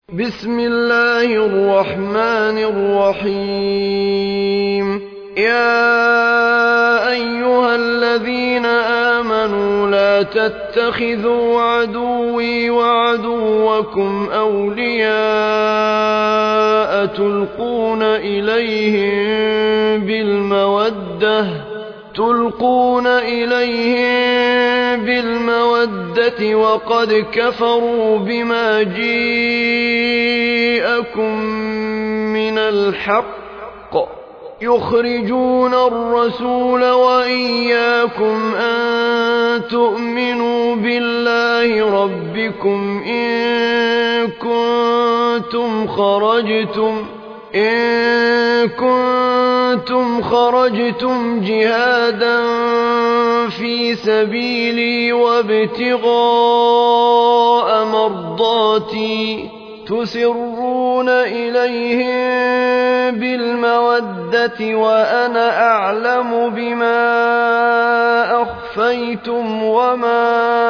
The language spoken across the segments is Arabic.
بسم الله الرحمن الرحيم يا أيها الذين آمنوا لا تتخذوا عدوي وعدوكم أولياء تلقون إليهم بالمودة وقد كفروا بما جاءكم من الحق يخرجون الرسول وإياكم أن تؤمنوا بالله ربكم إن كنتم خرجتم جهادا في سبيلي وابتغاء مرضاتي تسرون إليهم بالمودة وأنا أعلم بما أخفيتم وما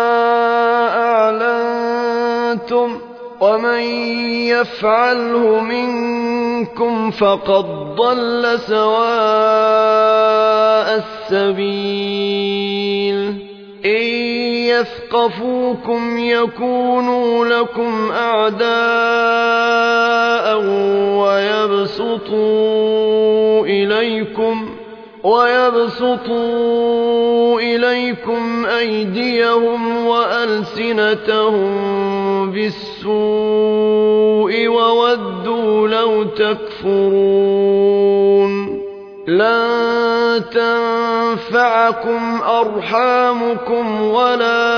أعلنتم ومن يفعله منكم فقد ضل سواء السبيل إن يثقفوكم يكونوا لكم أعداء ويبسطوا إليكم أيديهم وألسنتهم بالسوء وودوا لو تكفرون لن تنفعكم أرحامكم ولا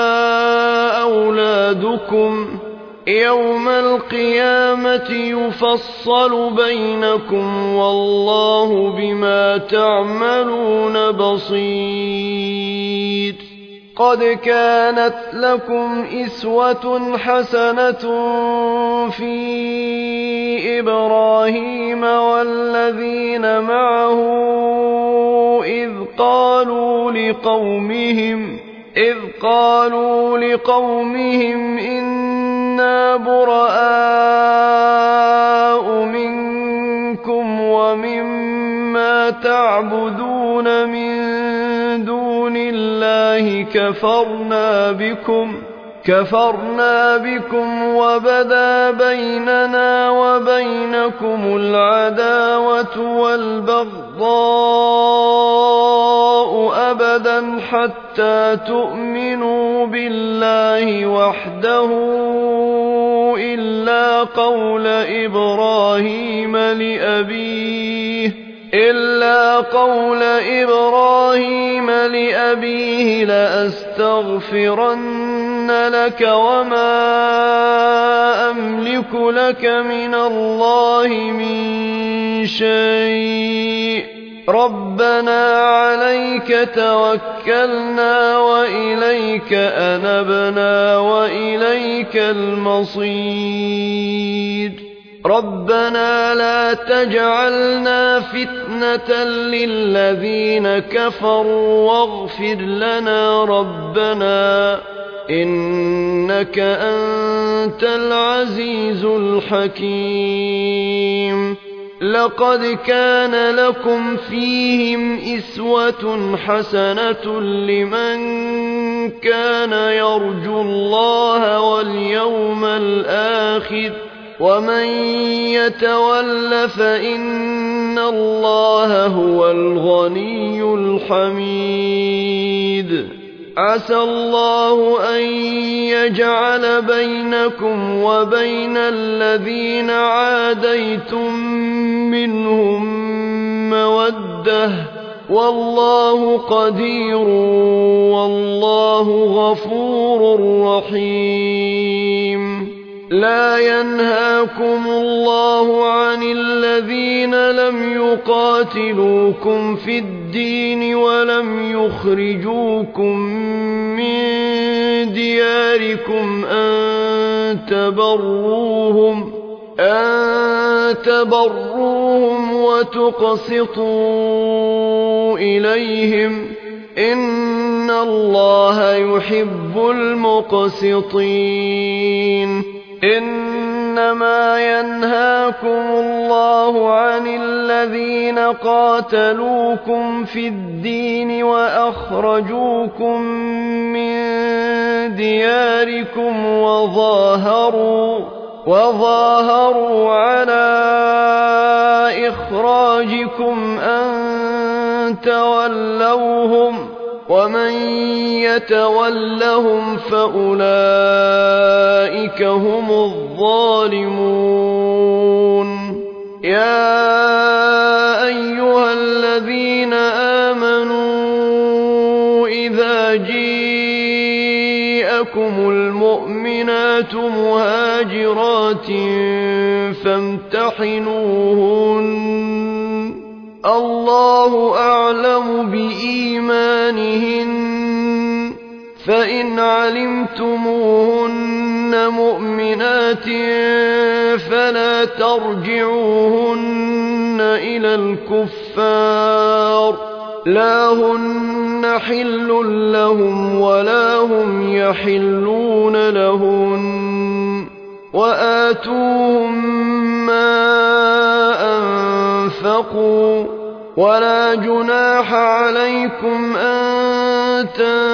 أولادكم يوم القيامة يفصل بينكم والله بما تعملون بصير قد كانت لكم أسوة حسنة في إبراهيم والذين معه إذ قالوا لقومهم إنا براء منكم ومما تعبدون من دون الله كفرنا بكم وبدا بيننا وبينكم العداوة والبغضاء أبدا حتى تؤمنوا بالله وحده إلا قول إبراهيم لأبيه لأستغفرن لك وما أملك لك من الله من شيء ربنا عليك توكلنا وإليك أنبنا وإليك المصير ربنا لا تجعلنا فتنة للذين كفروا واغفر لنا ربنا إنك أنت العزيز الحكيم لقد كان لكم فيهم أسوة حسنة لمن كان يرجو الله واليوم الآخر ومن يتول فإن الله هو الغني الحميد عسى الله أن يجعل بينكم وبين الذين عاديتم منهم مودة والله قدير والله غفور رحيم لا ينهاكم الله عن الذين لم يقاتلوكم في الدين ولم يخرجوكم من دياركم أن تبروهم وتقسطوا إليهم إن الله يحب المقسطين إن إنما ينهاكم الله عن الذين قاتلوكم في الدين وأخرجوكم من دياركم وظاهروا على إخراجكم أن تولوهم ومن يتولهم فأولئك هم الظالمون يا أيها الذين آمنوا إذا جاءكم المؤمنات مهاجرات فامتحنوهن الله أعلم بإيمانهن فإن علمتموهن مؤمنات فلا ترجعوهن إلى الكفار لا هن حل لهم ولا هم يحلون لهن وآتوهم ما أنفقوا ولا جناح عليكم أن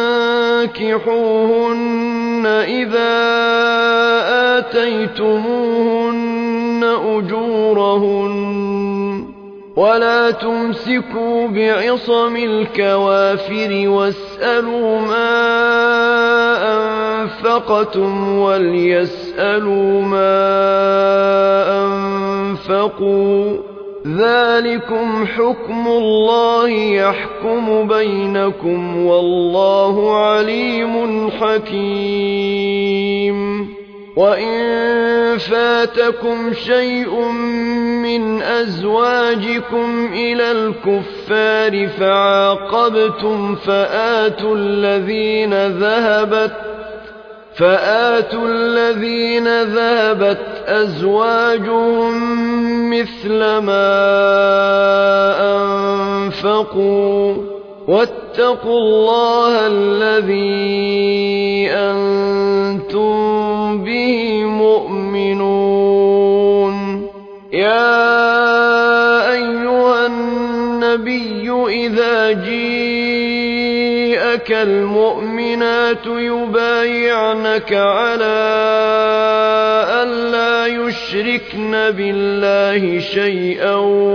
تنكحوهن إذا آتيتموهن أجورهن ولا تمسكوا بعصم الكوافر واسألوا ما أنفقتم وليسألوا ما أنفقوا ذلكم حكم الله يحكم بينكم والله عليم حكيم وإن فاتكم شيء من أزواجكم إلى الكفار فعاقبتم فآتوا الذين ذهبت أزواجهم مثل ما أنفقوا واتقوا الله الذي أنتم به مؤمنون يا أيها النبي إذا جاءك المؤمنات يبايعنك على ألا يشركن بالله شيئا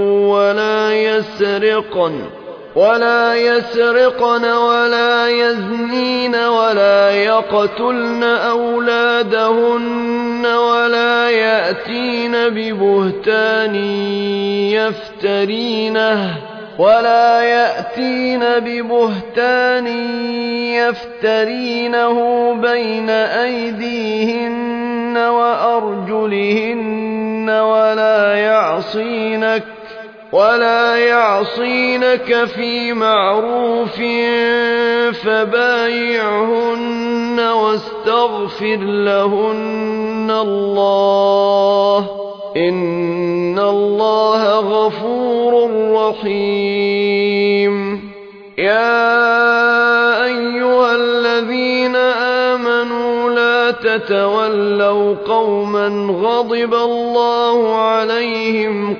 ولا يسرقن ولا يزنين ولا يقتلن أولادهن ولا يأتين ببهتان يفترينه بين أيديهن وأرجلهن ولا يعصينك في معروف فبايعهن واستغفر لهن الله إن الله غفور رحيم يا أيها الذين آمنوا لا تتولوا قوما غضب الله عليهم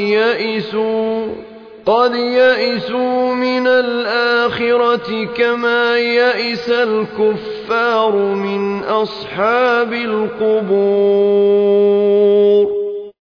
قد يئسوا من الآخرة كما يئس الكفار من أصحاب القبور